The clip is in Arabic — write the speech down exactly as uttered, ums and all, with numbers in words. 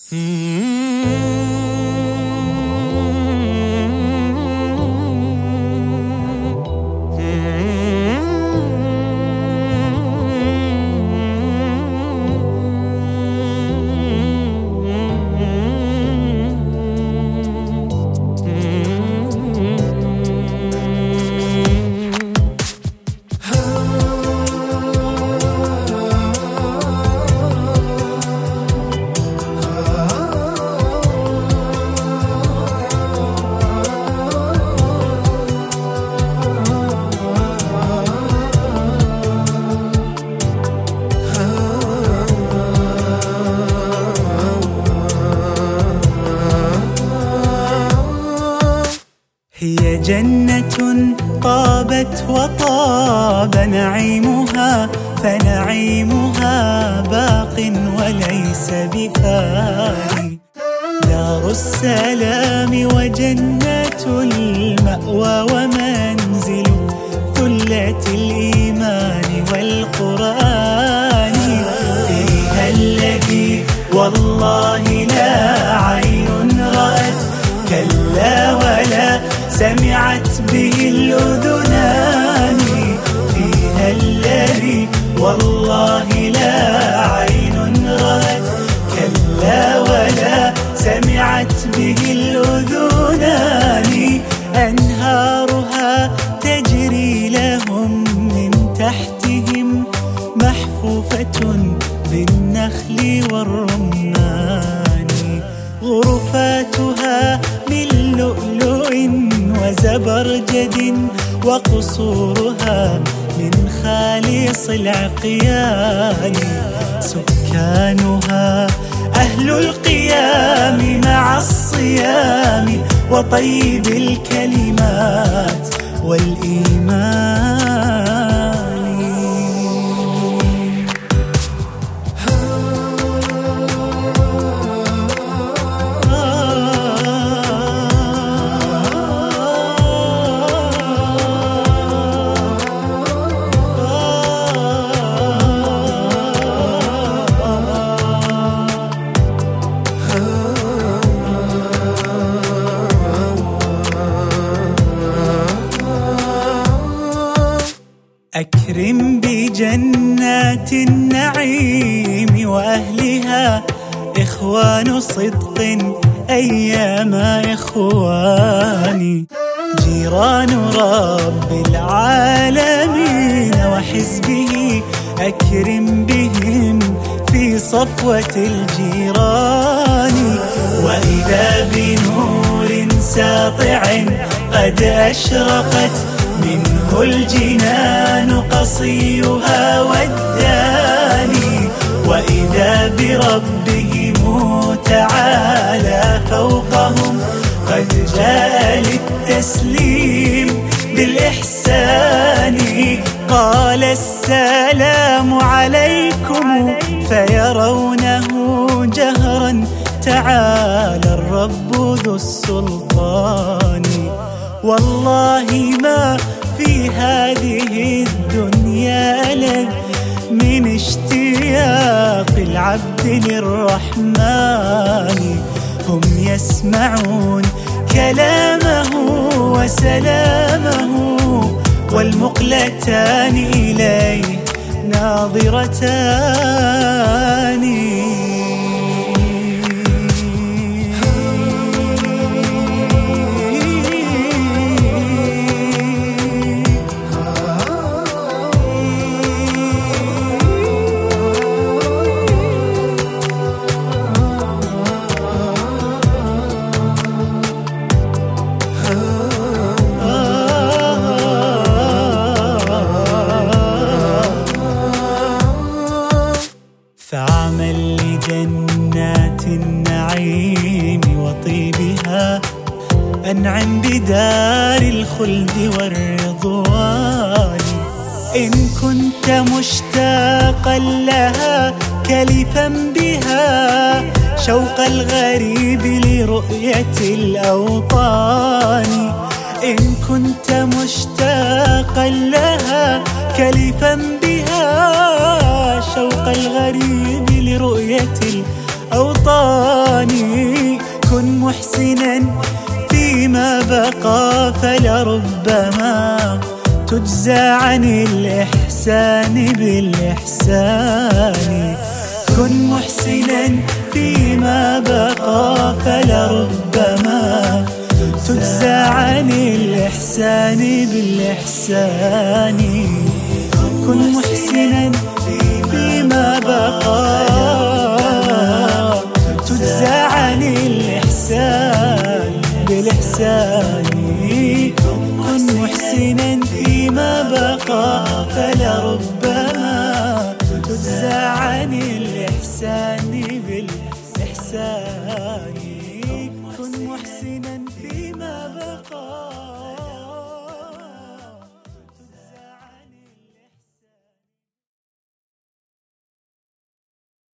هي جنة طابت وطاب نعيمها، فنعيمها باق وليس بفاني. دار السلام وجنة المأوى ومنزل ثلة الإيمان والقرآن. فيها الذي والله لا عين رأت، كلا ولا سمعت به الأذنان. فيها الذي والله لا عين رأت، كلا ولا سمعت به الأذنان. أنهارها تجري لهم من تحتهم، محفوفة بالنخل والرمان. غرفاتها من لؤلؤ وزبرجد، وقصورها من خالص العقيان. سكانها أهل القيام مع الصيام، وطيب الكلمات والإيمان. أكرم بجنات النعيم وأهلها، إخوان صدق أيام إخواني. جيران رب العالمين وحزبه، أكرم بهم في صفوة الجيران. وإذا بنور ساطع قد أشرقت، منه الجنان قصيها والداني. وإذا بربهم تعالى فوقهم، قد جاء للتسليم بالإحسان. قال السلام عليكم، فيرونه جهرا تعالى الرب ذو السلطان. والله ما في هذه الدنيا ألذ من اشتياق العبد للرحمن. هم يسمعون كلامه وسلامه، والمقلتان إليه ناظرتان. فاعمل لجنات النعيم وطيبها، أنعم بدار الخلد والرضوان. إن كنت مشتاقا لها كلفا بها، شوق الغريب لرؤية الأوطان. إن كنت مشتاقا لها كلفا بها، شوق الغريب لرؤية الأوطان. محسنا فيما بقى فلربما تجزى عن الإحسان بالإحسان. كن محسنا فيما بقى فلربما تجزى عن الإحسان بالإحسان. كن محسنا فيما بقى